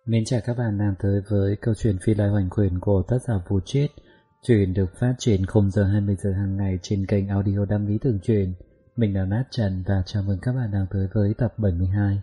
Mến chào các bạn đang tới với câu chuyện Phi Lai Hoành Quyền của tác giả Vũ Chiết. Chuyện được phát trên 0 giờ 20 giờ hàng ngày trên kênh audio Đam Mỹ Thường Truyện. Mình là Nát Trần và chào mừng các bạn đang tới với tập 72.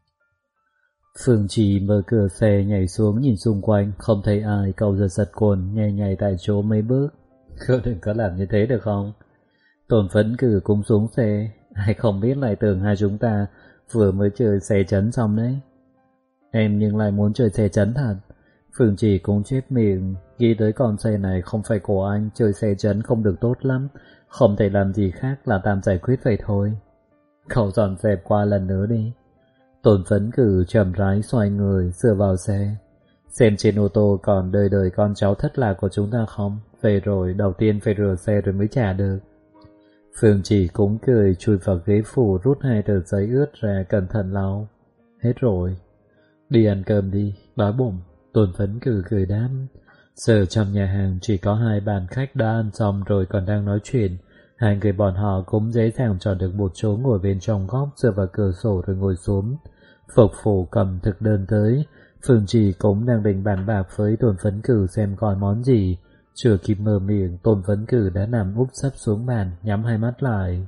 Phương Trì mở cửa xe nhảy xuống nhìn xung quanh, không thấy ai, cậu giật giật quần, nhảy tại chỗ mấy bước. Cậu đừng có làm như thế được không? Tôn Phấn Cử cũng xuống xe, ai không biết lại tưởng hai chúng ta vừa mới chơi xe chấn xong đấy. Em nhưng lại muốn chơi xe chấn thật. Phương Trì cũng chết miệng, nghĩ tới con xe này không phải của anh, chơi xe chấn không được tốt lắm, không thể làm gì khác là tạm giải quyết vậy thôi. Cậu dọn dẹp qua lần nữa đi. Tôn Phấn Cử chậm rãi xoay người, dựa vào xe. Xem trên ô tô còn đời con cháu thất lạc của chúng ta không? Về rồi, đầu tiên phải rửa xe rồi mới trả được. Phương Trì cũng cười, chui vào ghế phủ, rút hai tờ giấy ướt ra, cẩn thận lau. Hết rồi. Đi ăn cơm đi, đói bụng. Tôn Phấn Cử cười đáp. Giờ trong nhà hàng chỉ có hai bàn khách đã ăn xong rồi còn đang nói chuyện. Hai người bọn họ cũng dễ dàng chọn được một chỗ ngồi bên trong góc, dựa vào cửa sổ rồi ngồi xuống. Phục vụ cầm thực đơn tới. Phương Trì cũng đang định bàn bạc với Tôn Phấn Cử xem coi món gì. Chưa kịp mở miệng, Tôn Phấn Cử đã nằm úp sấp xuống bàn, nhắm hai mắt lại.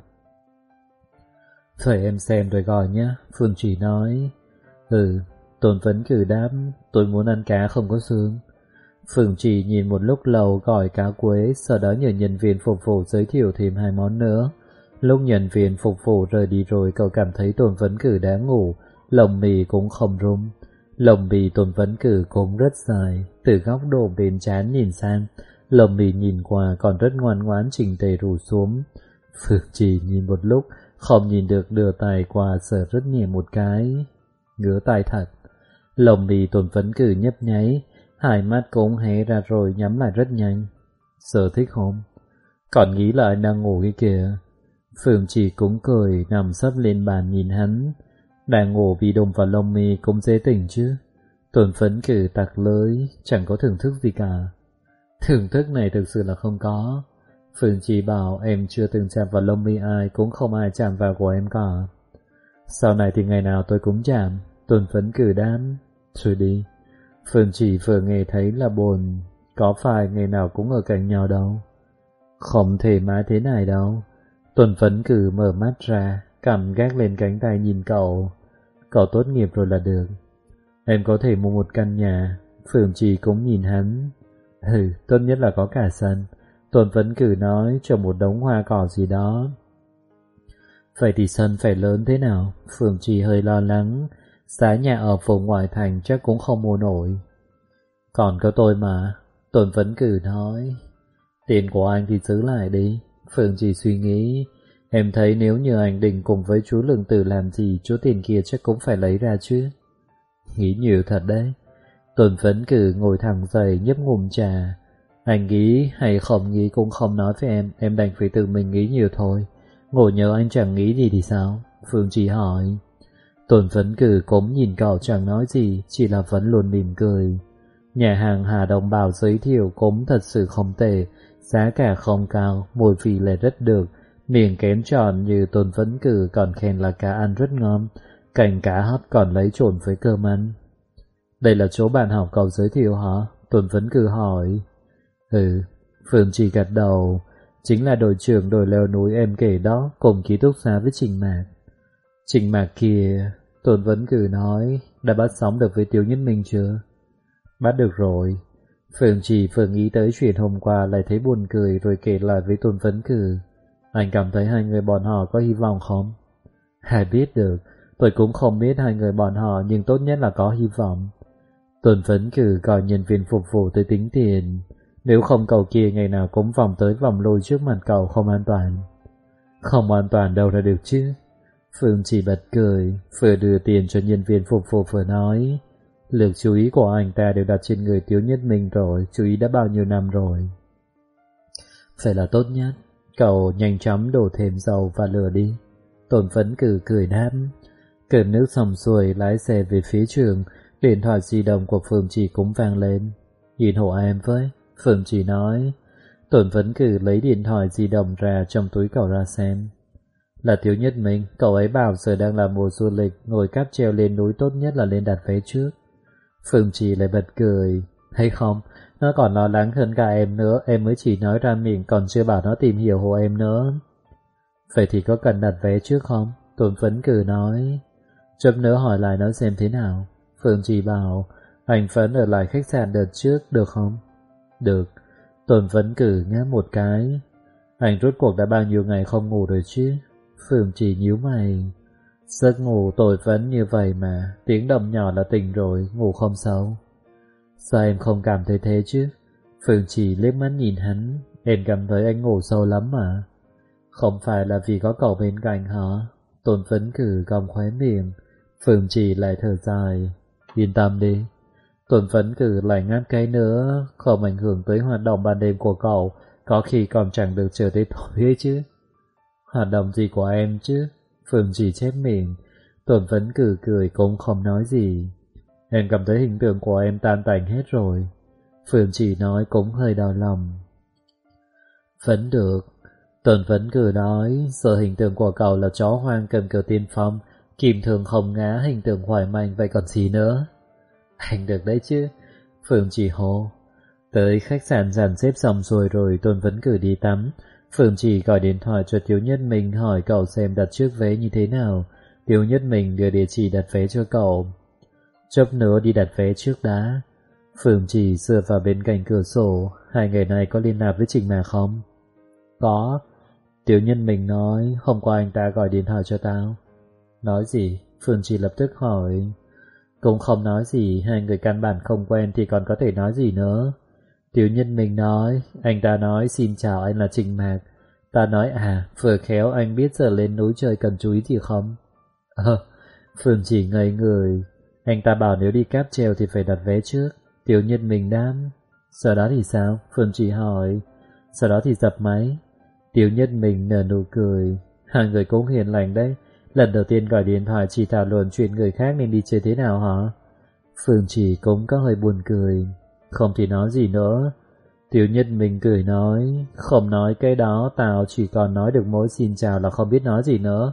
Phải em xem rồi gọi nhé, Phương Trì nói. Tôn Phấn Cử đáp, tôi muốn ăn cá không có xương. Phương Trì nhìn một lúc lâu gọi cá quế, sau đó nhờ nhân viên phục vụ giới thiệu thêm hai món nữa. Lúc nhân viên phục vụ rời đi rồi, cậu cảm thấy Tôn Phấn Cử đã ngủ, lồng mì cũng không rung. Lồng mì Tôn Phấn Cử cũng rất dài, từ góc độ bên trán nhìn sang, lồng mì nhìn qua còn rất ngoan ngoãn chỉnh tề rủ xuống. Phương Trì nhìn một lúc, không nhìn được đưa tay qua sờ rất nhẹ một cái. Ngứa tay thật. Lồng mì Tôn Phấn Cử nhấp nháy, hai mắt cũng hé ra rồi nhắm lại rất nhanh. Sở thích không? Còn nghĩ là anh đang ngủ cái kìa. Phương Trì cũng cười, nằm sấp lên bàn nhìn hắn. Đang ngủ vì đụng vào lồng mì cũng dễ tỉnh chứ. Tôn Phấn Cử tặc lưỡi, chẳng có thưởng thức gì cả. Thưởng thức này thực sự là không có. Phương Trì bảo em chưa từng chạm vào lông mi ai, cũng không ai chạm vào của em cả. Sau này thì ngày nào tôi cũng chạm. Tôn Phấn Cử đám. Thôi đi. Phương Trì vừa nghe thấy là buồn. Có phải ngày nào cũng ở cạnh nhau đâu. Không thể mãi thế này đâu. Tôn Phấn Cử mở mắt ra, cầm gác lên cánh tay nhìn cậu. Cậu tốt nghiệp rồi là được. Em có thể mua một căn nhà. Phương Trì cũng nhìn hắn. Tốt nhất là có cả sân. Tôn Phấn Cử nói, cho một đống hoa cỏ gì đó. Vậy thì sân phải lớn thế nào? Phương Trì hơi lo lắng. Giá nhà ở vùng ngoại thành chắc cũng không mua nổi. Còn có tôi mà. Tôn Phấn Cử nói. Tiền của anh thì giữ lại đi. Phương Trì suy nghĩ. Em thấy nếu như anh định cùng với chú Lương Tử làm gì, chú tiền kia chắc cũng phải lấy ra chứ. Nghĩ nhiều thật đấy. Tôn Phấn Cử ngồi thẳng dậy nhấp ngụm trà. Anh nghĩ hay không nghĩ cũng không nói với em đành phải tự mình nghĩ nhiều thôi. Ngồi nhớ anh chẳng nghĩ gì thì sao? Phương Trì hỏi. Tôn Phấn Cử cũng nhìn cậu chẳng nói gì, chỉ là vẫn luôn mỉm cười. Nhà hàng Hà Đông Bảo giới thiệu cũng thật sự không tệ, giá cả không cao, mùi vị lại rất được. Miệng kén tròn như Tôn Phấn Cử còn khen là cá ăn rất ngon, cành cá hấp còn lấy trộn với cơm ăn. Đây là chỗ bạn học cậu giới thiệu hả? Tôn Phấn Cử hỏi. Phương Trì gật đầu. Chính là đội trưởng đội leo núi em kể đó, cùng ký túc xá với Trình Mạc. Trình Mạc kìa, Tôn Phấn Cử nói. Đã bắt sóng được với Tiếu Nhất Minh chưa? Bắt được rồi. Phương Trì vừa nghĩ tới chuyện hôm qua lại thấy buồn cười rồi kể lại với Tôn Phấn Cử. Anh cảm thấy hai người bọn họ có hy vọng không? Ai biết được, tôi cũng không biết hai người bọn họ, nhưng tốt nhất là có hy vọng. Tôn Phấn Cử gọi nhân viên phục vụ tới tính tiền. Nếu không cậu kia ngày nào cũng vòng tới vòng lui trước mặt cậu không an toàn. Không an toàn đâu ra được chứ. Phương Trì bật cười, vừa đưa tiền cho nhân viên phục vụ vừa nói. Lực chú ý của anh ta đều đặt trên người Tiếu Nhất Minh rồi, chú ý đã bao nhiêu năm rồi. Phải là tốt nhất. Cậu nhanh chóng đổ thêm dầu và lửa đi. Tôn Phấn Cử cười đáp. Cơm nước xong xuôi lái xe về phía trường. Điện thoại di động của Phương Trì cũng vang lên. Nhìn hộ em với. Phương Trì nói. Tôn Phấn Cử lấy điện thoại di động ra trong túi cậu ra xem. Là Tiếu Nhất Minh. Cậu ấy bảo giờ đang là mùa du lịch, ngồi cáp treo lên núi tốt nhất là lên đặt vé trước. Phương Trì lại bật cười. Hay không, nó còn lo lắng hơn cả em nữa, em mới chỉ nói ra miệng còn chưa bảo nó tìm hiểu hộ em nữa. Vậy thì có cần đặt vé trước không? Tôn Phấn Cử nói. Chốc nữa hỏi lại nó xem thế nào. Phương Trì bảo, anh Phấn ở lại khách sạn đợt trước được không? Được. Tôn Phấn Cử ngáp một cái. Anh rốt cuộc đã bao nhiêu ngày không ngủ rồi chứ? Phương Trì nhíu mày. Giấc ngủ tôi vẫn như vậy mà, tiếng động nhỏ là tỉnh rồi, ngủ không sâu. Sao em không cảm thấy thế chứ? Phương Trì liếc mắt nhìn hắn. Em cảm thấy anh ngủ sâu lắm mà. Không phải là vì có cậu bên cạnh hả? Tôn Phấn Cử cong khóe miệng. Phương Trì lại thở dài. Yên tâm đi. Tôn Phấn Cử lại ngáp cái nữa. Không ảnh hưởng tới hoạt động ban đêm của cậu. Có khi còn chẳng được chờ tới tối ấy chứ. Hoạt động gì của em chứ? Phương Trì chép miệng. Tôn Phấn Cử cười cũng không nói gì. Em cảm thấy hình tượng của em tan tành hết rồi. Phương Trì nói cũng hơi đau lòng. Vẫn được. Tôn Phấn Cử nói, giờ hình tượng của cậu là chó hoang cầm cờ tiên phong, kim thường không ngã, hình tượng khỏe mạnh, vậy còn gì nữa? Anh được đấy chứ. Phương Trì hô. Tới khách sạn dàn xếp xong xuôi rồi, Tôn Phấn Cử đi tắm. Phương Trì gọi điện thoại cho Tiếu Nhất Minh hỏi cậu xem đặt trước vé như thế nào. Tiếu Nhất Minh đưa địa chỉ đặt vé cho cậu. Chốc nữa đi đặt vé trước đã. Phương Trì dựa vào bên cạnh cửa sổ. Hai người này có liên lạc với Trình Mạc không? Có. Tiếu Nhân Minh nói, hôm qua anh ta gọi điện thoại cho tao. Nói gì? Phương Trì lập tức hỏi. Cũng không nói gì, hai người căn bản không quen thì còn có thể nói gì nữa. Tiếu Nhân Minh nói, anh ta nói xin chào anh là Trình Mạc. Ta nói vừa khéo anh biết giờ lên núi chơi cần chú ý gì không? Phương Trì ngây người. Anh ta bảo nếu đi cáp treo thì phải đặt vé trước. Tiếu Nhân Minh đáp. Sau đó thì sao? Phương Trì hỏi. Sau đó thì dập máy. Tiếu Nhân Minh nở nụ cười. Hai người cũng hiền lành đấy. Lần đầu tiên gọi điện thoại chỉ thảo luận chuyện người khác nên đi chơi thế nào hả? Phương Trì cũng có hơi buồn cười. Không thì nói gì nữa. Tiếu Nhân Minh cười nói. Không nói cái đó tao chỉ còn nói được mỗi xin chào là không biết nói gì nữa.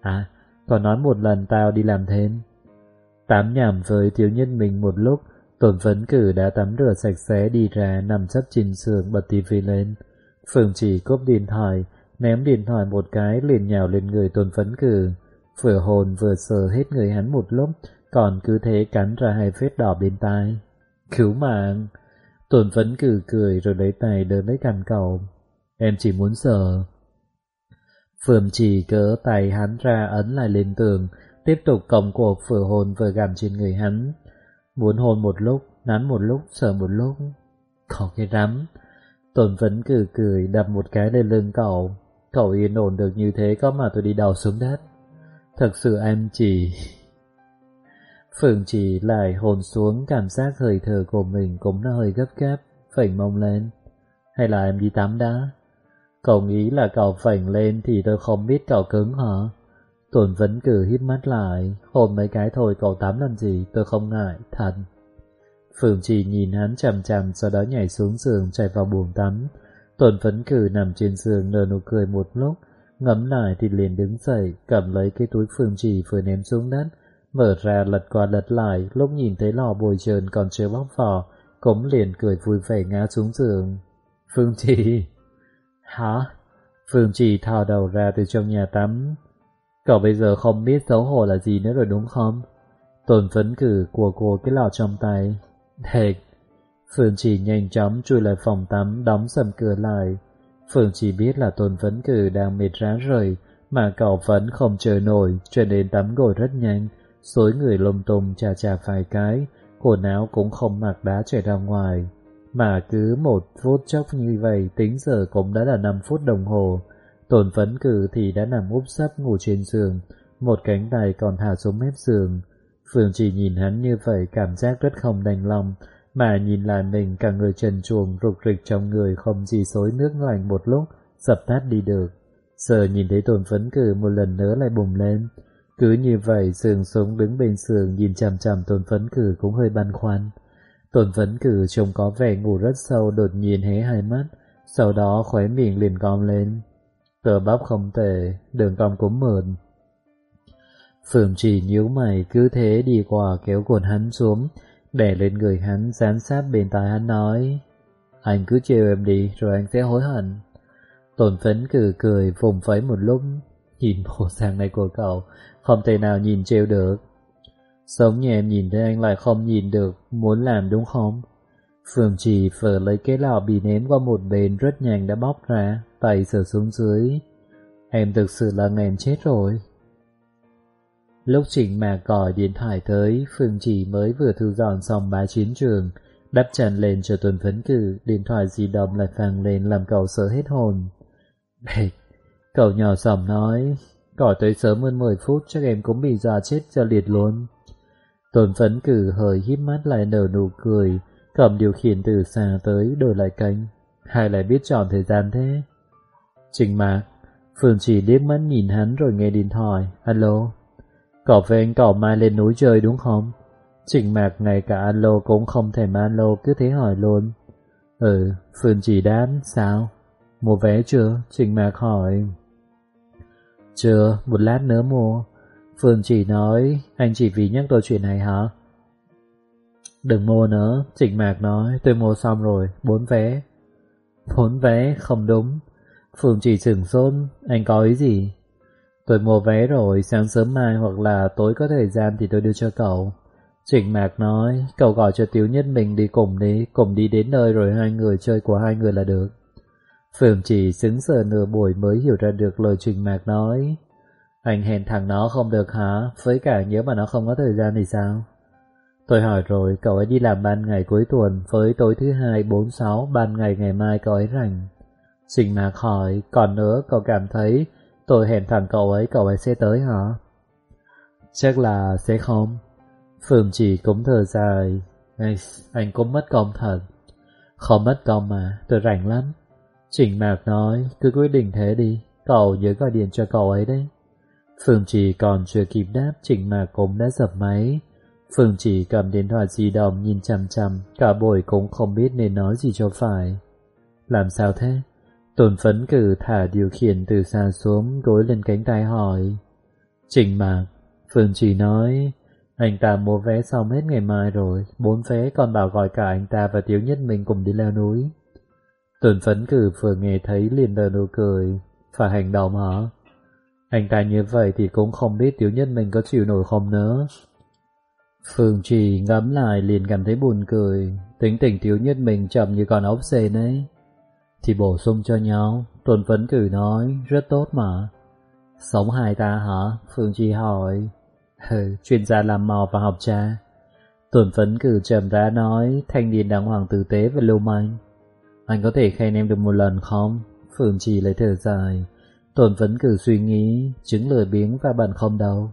Còn nói một lần tao đi làm thêm. Tám nhảm với Tiếu Nhân Minh một lúc. Tôn Phấn Cử đã tắm rửa sạch sẽ đi ra nằm sấp trên giường bật tivi lên. Phương Trì cúp điện thoại, ném điện thoại một cái liền nhào lên người Tôn Phấn Cử. Vừa hồn vừa sờ hết người hắn một lúc, còn cứ thế cắn ra hai vết đỏ bên tai. Cứu mạng! Tôn Phấn Cử cười rồi lấy tay đỡ lấy cằm cậu. Em chỉ muốn sờ. Phương Trì cỡ tay hắn ra ấn lại lên tường, tiếp tục công cuộc vừa hôn vừa gặm trên người hắn. Muốn hôn một lúc, nắn một lúc, sờ một lúc. Có cái rắm. Tôn Phấn Cử cười đập một cái lên lưng cậu. Cậu yên ổn được như thế có mà tôi đi đầu xuống đất. Thật sự em chỉ... Phương Trì lại hôn xuống, cảm giác hơi thở của mình cũng nó hơi gấp gáp, phẩy mông lên. Hay là em đi tắm đã? Cậu nghĩ là cậu phẩy lên thì tôi không biết cậu cứng hả? Tôn Phấn Cử hít mắt lại. Hôn mấy cái thôi cậu tắm làm gì, tôi không ngại, thật. Phương Trì nhìn hắn chằm chằm, sau đó nhảy xuống giường chạy vào buồng tắm. Tôn Phấn Cử nằm trên giường nở nụ cười một lúc, ngẫm lại thì liền đứng dậy, cầm lấy cái túi Phương Trì vừa ném xuống đất, mở ra lật qua lật lại. Lúc nhìn thấy lò bồi trơn còn chưa bóc vỏ, cũng liền cười vui vẻ ngã xuống giường. Phương Trì... Hả? Phương Trì thò đầu ra từ trong nhà tắm. Cậu bây giờ không biết xấu hổ là gì nữa rồi đúng không? Tôn Phấn Cử của cái lọ trong tay. Thiệt. Phương Trì nhanh chóng chui lại phòng tắm, đóng sầm cửa lại. Phương Trì biết là Tôn Phấn Cử đang mệt rã rời, mà cậu vẫn không chờ nổi, cho nên tắm gội rất nhanh, xối người lung tung chà chà vài cái, quần áo cũng không mặc đã chạy ra ngoài. Mà cứ một phút chốc như vậy, tính giờ cũng đã là 5 phút đồng hồ. Tôn Phấn Cử thì đã nằm úp sấp ngủ trên giường, một cánh tay còn thả xuống mép giường. Phương Trì nhìn hắn như vậy cảm giác rất không đành lòng, mà nhìn lại mình cả người trần truồng rục rịch trong người không gì xối nước lạnh một lúc, dập tắt đi được. Giờ nhìn thấy Tôn Phấn Cử một lần nữa lại bùng lên. Cứ như vậy sườn sống đứng bên giường nhìn chằm chằm Tôn Phấn Cử cũng hơi băn khoăn. Tôn Phấn Cử trông có vẻ ngủ rất sâu, đột nhiên hé hai mắt, sau đó khóe miệng liền cong lên. Cơ bắp không tệ, đường cong cũng mượt. Phương Trì nhíu mày cứ thế đi qua kéo quần hắn xuống, đè lên người hắn, dán sát bên tai hắn nói: Anh cứ trêu em đi rồi anh sẽ hối hận. Tôn Phấn cười vùng vẫy một lúc. Nhìn bộ dạng này của cậu, không thể nào nhìn trêu được. Giống như em nhìn thấy anh lại không nhìn được, muốn làm đúng không? Phương Trì vờ lấy cái lọ bị ném qua một bên rất nhanh đã bóc ra, tay sờ xuống dưới. Em thực sự là em chết rồi. Lúc Trịnh Mạc gọi điện thoại tới, Phương Trì mới vừa thu dọn xong bãi chiến trường, đắp chăn lên cho Tuần Phấn Cử, điện thoại di động lại vang lên làm cậu sợ hết hồn. Bệt, cậu nhỏ giọng nói, gọi tới sớm hơn 10 phút chắc em cũng bị dọa chết cho liệt luôn. Tuần Phấn Cử hơi híp mắt lại nở nụ cười, cầm điều khiển từ xa tới đổi lại kênh. Hay lại biết chọn thời gian thế? Trịnh Mạc, Phương Trì liếc mắt nhìn hắn rồi nghe điện thoại. Alo, cậu với anh cậu mai lên núi chơi đúng không? Trịnh Mạc ngay cả alo cũng không thèm alo, cứ thế hỏi luôn. Phương Trì đáp. Sao? Mua vé chưa? Trịnh Mạc hỏi. Chưa, một lát nữa mua. Phương Trì nói. Anh chỉ vì nhắc tôi chuyện này hả? Đừng mua nữa. Trịnh Mạc nói. Tôi mua xong rồi, 4 vé. 4 vé? Không đúng. Phương Trì sửng sốt. Anh có ý gì? Tôi mua vé rồi, sáng sớm mai hoặc là tối có thời gian thì tôi đưa cho cậu. Trịnh Mạc nói. Cậu gọi cho Tiếu Nhất mình đi, cùng đi đến nơi rồi hai người chơi của hai người là được. Phương Trì sững sờ nửa buổi mới hiểu ra được lời Trịnh Mạc nói. Anh hẹn thằng nó không được hả? Với cả nếu mà nó không có thời gian thì sao? Tôi hỏi rồi, cậu ấy đi làm ban ngày cuối tuần, với tối thứ hai 4/6, ban ngày ngày mai cậu ấy rảnh. Trịnh Mạc hỏi, còn nữa cậu cảm thấy tôi hẹn thằng cậu ấy sẽ tới hả? Chắc là sẽ không. Phương Trì cũng thở dài. Anh cũng mất công thật. Không mất công mà, tôi rảnh lắm. Trịnh Mạc nói, cứ quyết định thế đi, cậu nhớ gọi điện cho cậu ấy đấy. Phương Trì còn chưa kịp đáp, Trịnh Mạc cũng đã dập máy. Phương Trì cầm điện thoại di động nhìn chằm chằm, cả buổi cũng không biết nên nói gì cho phải. Làm sao thế? Tôn Phấn Cử thả điều khiển từ xa xuống, gối lên cánh tay hỏi. Trịnh Mạc, Phương Trì nói, anh ta mua vé xong hết ngày mai rồi, 4 vé, còn bảo gọi cả anh ta và Tiếu Nhất mình cùng đi leo núi. Tôn Phấn Cử vừa nghe thấy liền nở nụ cười. Phải hành động hả? Anh ta như vậy thì cũng không biết Tiếu Nhất mình có chịu nổi không nữa. Phương Trì ngẫm lại liền cảm thấy buồn cười. Tính tình Tiếu Nhất mình chậm như con ốc sên ấy. Thì bổ sung cho nhau. Tôn Phấn Cử nói, rất tốt mà. Sống hai ta hả? Phương Trì hỏi. Chuyên gia làm mò và học trà. Tôn Phấn Cử trầm rãi nói, thanh niên đàng hoàng tử tế và lưu manh. Anh có thể khen em được một lần không? Phương Trì lấy thở dài. Tôn Phấn Cử suy nghĩ, chứng lười biếng và bận không đâu.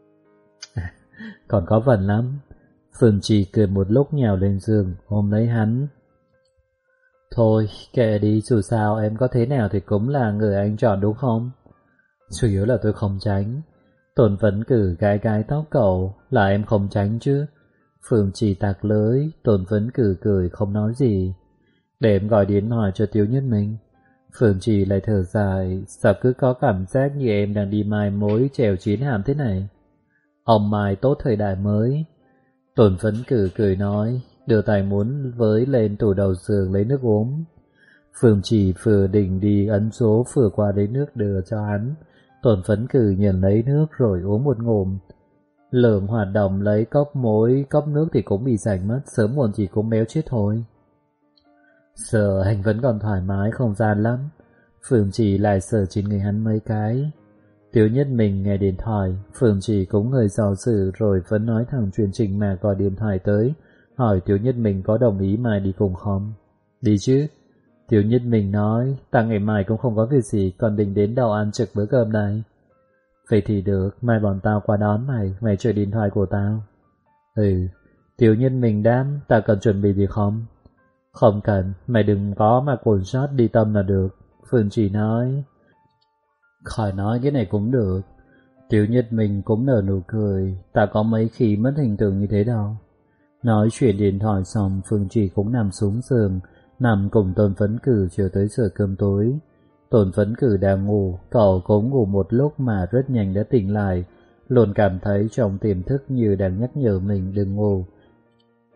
Còn có vần lắm. Phương Trì cười một lúc nhào lên giường, ôm lấy hắn. Thôi, kệ đi, dù sao em có thế nào thì cũng là người anh chọn đúng không? Chủ yếu là tôi không tránh. Tôn Phấn Cử gái tóc cậu, là em không tránh chứ. Phương Trì tạc lưới, Tôn Phấn Cử cười không nói gì. Để em gọi điện hỏi cho Tiếu Nhất mình. Phương Trì lại thở dài, sao cứ có cảm giác như em đang đi mai mối chèo chiến hàm thế này. Ông mai tốt thời đại mới. Tôn Phấn Cử cười nói, đưa tay muốn với lên tủ đầu giường lấy nước uống. Phương Trì vừa định đi ấn số vừa qua lấy nước đưa cho hắn. Tôn Phấn Cử nhận lấy nước rồi uống một ngụm. Lượng hoạt động lấy cốc nước thì cũng bị rảnh mất, sớm muộn chỉ cũng béo chết thôi. Giờ anh vẫn còn thoải mái không gian lắm. Phương Trì lại sờ trên người hắn mấy cái. Tiếu Nhất mình nghe điện thoại. Phương Trì cũng người dò dự rồi vẫn nói thẳng chuyện Trịnh Mạc gọi điện thoại tới, hỏi Tiếu Nhất mình có đồng ý mai đi cùng không. Đi chứ. Tiếu Nhất mình nói, ta ngày mai cũng không có việc gì, còn định đến đâu ăn trực bữa cơm này. Vậy thì được, mai bọn tao qua đón mày chơi điện thoại của tao. Tiếu Nhất mình đáp, ta cần chuẩn bị gì không? Không cần, mày đừng có mà cuốn sót đi tâm là được. Phương Trì nói. Khỏi nói cái này cũng được. Tiếu Nhất mình cũng nở nụ cười, ta có mấy khi mất hình tượng như thế đâu. Nói chuyện điện thoại xong, Phương Trì cũng nằm xuống giường, nằm cùng Tôn Phấn Cử chờ tới giờ cơm tối. Tôn Phấn Cử đang ngủ, cậu cũng ngủ một lúc mà rất nhanh đã tỉnh lại, luôn cảm thấy trong tiềm thức như đang nhắc nhở mình đừng ngủ.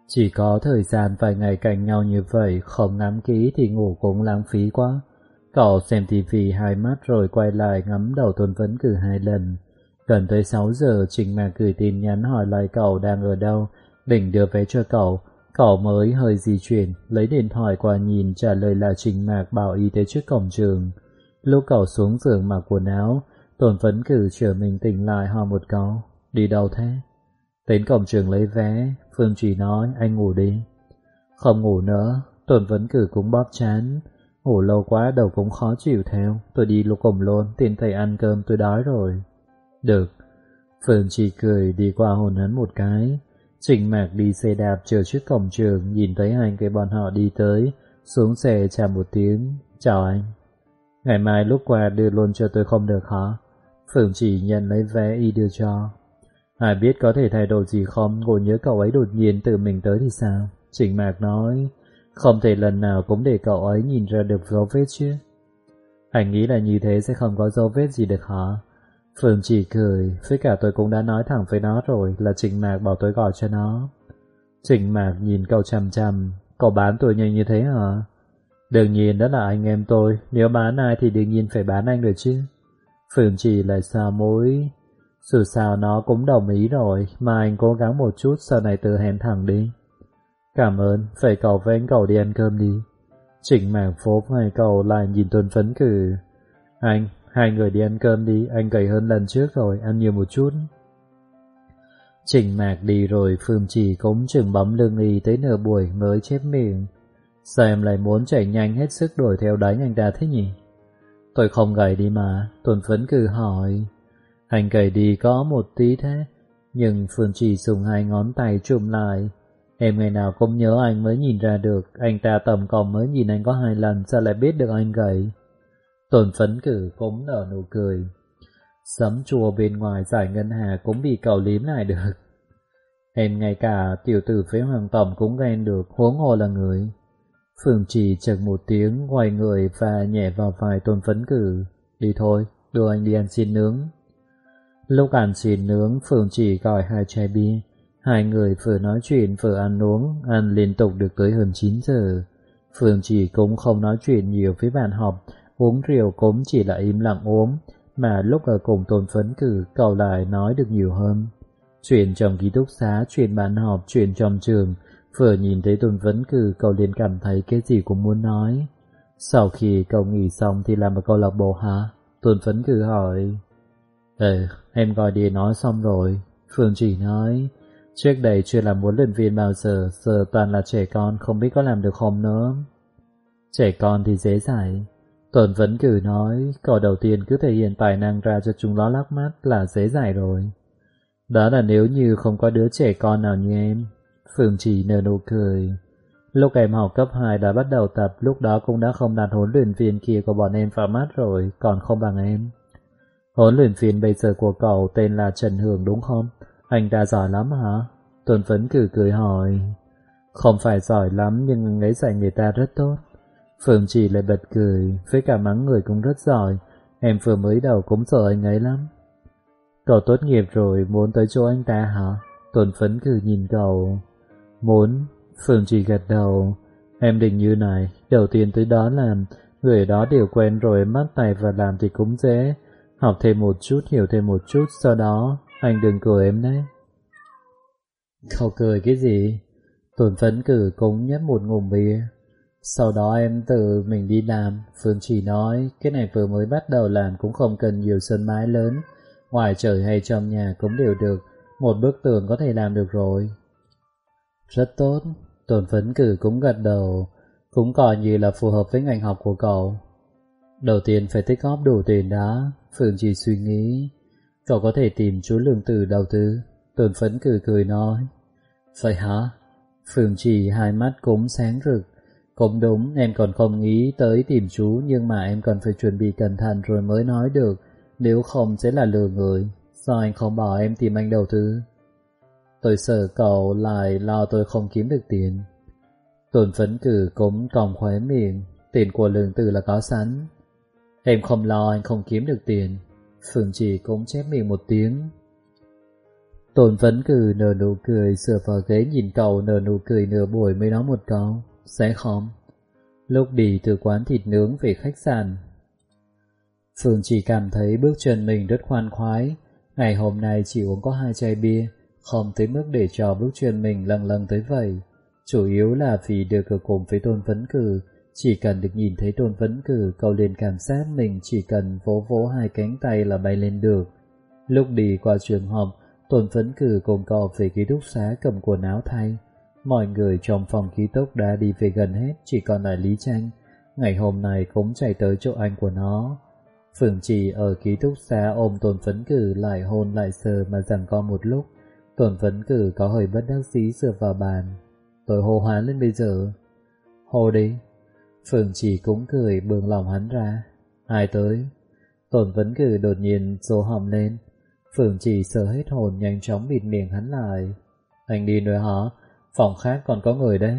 Chỉ có thời gian vài ngày cạnh nhau như vậy, không ngắm kỹ thì ngủ cũng lãng phí quá. Cậu xem tivi 2 mắt rồi quay lại ngắm đầu Tôn Phấn Cử 2 lần. Gần tới 6 giờ, Trình Mạc gửi tin nhắn hỏi lại cậu đang ở đâu, định đưa vé cho cậu. Cậu mới hơi di chuyển, lấy điện thoại qua nhìn, trả lời là Trình Mạc bảo y tế trước cổng trường. Lúc cậu xuống giường mặc quần áo, Tôn Phấn Cử chờ mình tỉnh lại hỏi một câu, đi đâu thế? Đến cổng trường lấy vé, Phương Trì nói anh ngủ đi. Không ngủ nữa, Tôn Phấn Cử cũng bóp chán. Ngủ lâu quá đầu cũng khó chịu theo, tôi đi lúc cổng luôn, tìm thầy ăn cơm tôi đói rồi. Được. Phương Trì cười đi qua hôn hắn một cái. Trình Mạc đi xe đạp chờ trước cổng trường, nhìn thấy hai người bọn họ đi tới, xuống xe chào một tiếng, chào anh. Ngày mai lúc qua đưa luôn cho tôi không được hả? Phương Trì nhận lấy vé y đưa cho. Ai biết có thể thay đổi gì không, ngồi nhớ cậu ấy đột nhiên tự mình tới thì sao? Trình Mạc nói, không thể lần nào cũng để cậu ấy nhìn ra được dấu vết chứ. Anh nghĩ là như thế sẽ không có dấu vết gì được hả? Phương chỉ cười, với cả tôi cũng đã nói thẳng với nó rồi là Trình Mạc bảo tôi gọi cho nó. Trình Mạc nhìn cậu chằm chằm, cậu bán tôi nhanh như thế hả? Đương nhiên đó là anh em tôi, nếu bán ai thì đương nhiên phải bán anh được chứ. Phương chỉ lại sao mối. Dù sao nó cũng đồng ý rồi, mà anh cố gắng một chút sau này tự hẹn thẳng đi. Cảm ơn, phải cậu với anh cậu đi ăn cơm đi. Trình Mạc phố vai cậu lại nhìn Tôn Phấn Cử. Anh, hai người đi ăn cơm đi, anh gầy hơn lần trước rồi, ăn nhiều một chút. Trình Mạc đi rồi Phương Trì cũng chừng bấm lưng y tới nửa buổi mới chép miệng. Sao em lại muốn chạy nhanh hết sức đuổi theo đánh anh ta thế nhỉ? Tôi không gầy đi mà, Tôn Phấn Cử hỏi. Anh gầy đi có một tí thế, nhưng Phương Trì dùng hai ngón tay chụm lại. Em ngày nào cũng nhớ anh mới nhìn ra được, anh ta tầm cộng mới nhìn anh có 2 lần, sao lại biết được anh gầy? Tôn Phấn Cử cũng nở nụ cười. Sấm chùa bên ngoài giải ngân hà cũng bị cậu liếm lại được. Em ngay cả tiểu tử phế hoàng tổng cũng ghen được, huống hồ là người. Phương Trì chợt một tiếng, quay người và nhẹ vào vai Tôn Phấn Cử. Đi thôi, đưa anh đi ăn xiên nướng. Lúc ăn xiên nướng, Phương Trì gọi 2 chai bia. Hai người vừa nói chuyện vừa ăn uống, ăn liên tục được tới hơn 9 giờ. Phương Trì cũng không nói chuyện nhiều với bạn học, uống rượu cũng chỉ là im lặng uống, mà lúc ở cùng Tôn Phấn Cử cậu lại nói được nhiều hơn. Chuyện trong ký túc xá, chuyện bạn học, chuyện trong trường, vừa nhìn thấy Tôn Phấn Cử cậu liền cảm thấy cái gì cũng muốn nói. Sau khi cậu nghỉ xong thì làm một câu lạc bộ hả? Tôn Phấn Cử hỏi. Em gọi điện nói xong rồi. Phương Trì nói, trước đây chưa làm huấn luyện viên bao giờ, giờ toàn là trẻ con, không biết có làm được không nữa. Trẻ con thì dễ dạy. Tôn Phấn Cử nói, câu đầu tiên cứ thể hiện tài năng ra cho chúng nó lắc mắt là dễ dạy rồi. Đó là nếu như không có đứa trẻ con nào như em. Phương Trì nở nụ cười. Lúc em học cấp 2 đã bắt đầu tập, lúc đó cũng đã không đạt huấn luyện viên kia của bọn em vào mắt rồi, còn không bằng em. Huấn luyện viên bây giờ của cậu tên là Trần Hưởng đúng không? Anh ta giỏi lắm hả? Tôn Phấn Cử cười hỏi. Không phải giỏi lắm nhưng anh ấy dạy người ta rất tốt. Phương Trì lại bật cười, với cả mắng người cũng rất giỏi. Em vừa mới đầu cũng sợ anh ấy lắm. Cậu tốt nghiệp rồi muốn tới chỗ anh ta hả? Tôn Phấn Cử nhìn cậu. Muốn. Phương Trì gật đầu. Em định như này, đầu tiên tới đó làm, người ở đó đều quen rồi, bắt tay vào làm thì cũng dễ. Học thêm một chút, hiểu thêm một chút, sau đó anh đừng cười em đấy. Cậu cười cái gì? Tôn Phấn Cử cũng nhấp một ngụm bia. Sau đó em tự mình đi làm. Phương Trì nói, cái này vừa mới bắt đầu làm cũng không cần nhiều sân mái lớn, ngoài trời hay trong nhà cũng đều được, một bức tường có thể làm được rồi. Rất tốt. Tôn Phấn Cử cũng gật đầu, cũng coi như là phù hợp với ngành học của cậu. Đầu tiên phải tích góp đủ tiền đã. Phương Trì suy nghĩ. Cậu có thể tìm chú Lương Tử đầu tư. Tôn Phấn Cử cười nói. Vậy hả? Phương Trì hai mắt cũng sáng rực. Cũng đúng, em còn không nghĩ tới tìm chú, nhưng mà em còn phải chuẩn bị cẩn thận rồi mới nói được, nếu không sẽ là lừa người. Sao anh không bảo em tìm anh đầu tư? Tôi sợ cậu lại lo tôi không kiếm được tiền. Tôn Phấn Cử cũng còng khóe miệng. Tiền của Lương Tử là có sẵn. Em không lo anh không kiếm được tiền. Phương Trì cũng chép miệng một tiếng. Tôn Phấn Cử nở nụ cười, sửa vào ghế nhìn cậu nở nụ cười nửa buổi mới nói một câu, sẽ không. Lúc đi từ quán thịt nướng về khách sạn, Phương chỉ cảm thấy bước chân mình rất khoan khoái. Ngày hôm nay chỉ uống có 2 chai bia, không tới mức để cho bước chân mình lâng lâng tới vậy. Chủ yếu là vì được ở cùng với Tôn Phấn Cử, chỉ cần được nhìn thấy Tôn Phấn Cử, cậu liền cảm giác mình chỉ cần vỗ vỗ 2 cánh tay là bay lên được. Lúc đi qua trường học, Tôn Phấn Cử cùng cậu về ký túc xá cầm quần áo thay. Mọi người trong phòng ký túc đã đi về gần hết, chỉ còn lại Lý Tranh. Ngày hôm nay cũng chạy tới chỗ anh của nó. Phương Trì ở ký túc xá ôm Tôn Phấn Cử lại hôn lại sờ mà giằng co một lúc. Tôn Phấn Cử có hơi bất đắc dĩ dựa vào bàn. Tôi hô hoán lên bây giờ. Hô đi. Phương Trì cũng cười bường lòng hắn ra. Ai tới? Tôn Phấn Cử đột nhiên xô họng lên. Phương Trì sợ hết hồn nhanh chóng bịt miệng hắn lại. Anh đi nữa hả? Phòng khác còn có người đấy.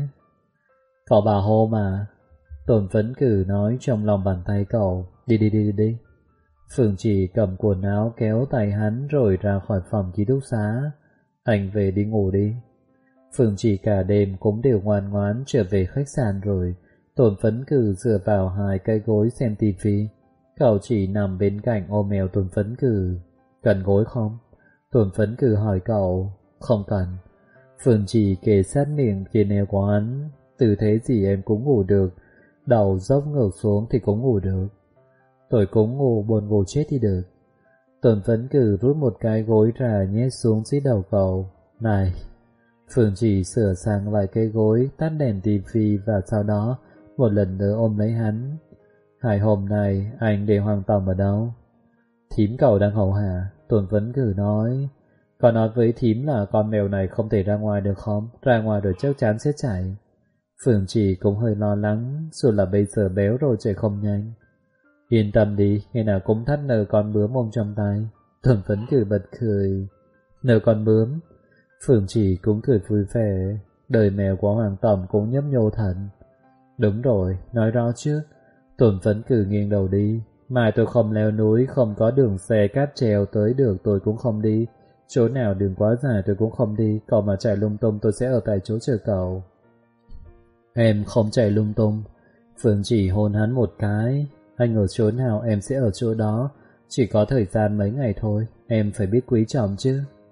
Cậu bà hô mà. Tôn Phấn Cử nói trong lòng bàn tay cậu. Đi. Phương Trì cầm quần áo kéo tay hắn rồi ra khỏi phòng ký túc xá. Anh về đi ngủ đi. Phương Trì cả đêm cũng đều ngoan ngoãn trở về khách sạn rồi. Tôn Phấn Cử dựa vào 2 cái gối xem tivi. Cậu chỉ nằm bên cạnh ôm eo Tôn Phấn Cử. Cần gối không? Tôn Phấn Cử hỏi cậu. Không cần. Phương Trì kề sát miệng trên eo của hắn. Tư thế gì em cũng ngủ được, đầu dốc ngược xuống thì cũng ngủ được. Tôi cũng ngủ, buồn ngủ chết đi được. Tôn Phấn Cử rút một cái gối ra nhét xuống dưới đầu cậu. Này. Phương Trì sửa sang lại cái gối, tắt đèn tivi và sau đó một lần nữa ôm lấy hắn. Hai hôm nay anh để Hoàng Tòng ở đâu? Thím cậu đang hầu hạ. Tôn Phấn Cử nói. Con nói với thím là con mèo này không thể ra ngoài được không? Ra ngoài rồi chắc chắn sẽ chạy. Phương Trì cũng hơi lo lắng, dù là bây giờ béo rồi chạy không nhanh. Yên tâm đi, ngày nào cũng thắt nở con bướm ôm trong tay. Tôn Phấn Cử bật cười. Nở con bướm? Phương Trì cũng cười vui vẻ. Đời mèo của Hoàng Tổng cũng nhấp nhô thần. Đúng rồi, nói rõ trước. Tôn Phấn Cử nghiêng đầu đi. Mai tôi không leo núi, không có đường xe cáp treo tới được tôi cũng không đi. Chỗ nào đường quá dài tôi cũng không đi. Cậu mà chạy lung tung tôi sẽ ở tại chỗ chờ cậu. Em không chạy lung tung. Phương Trì hôn hắn một cái. Anh ở chỗ nào em sẽ ở chỗ đó. Chỉ có thời gian mấy ngày thôi. Em phải biết quý trọng chứ.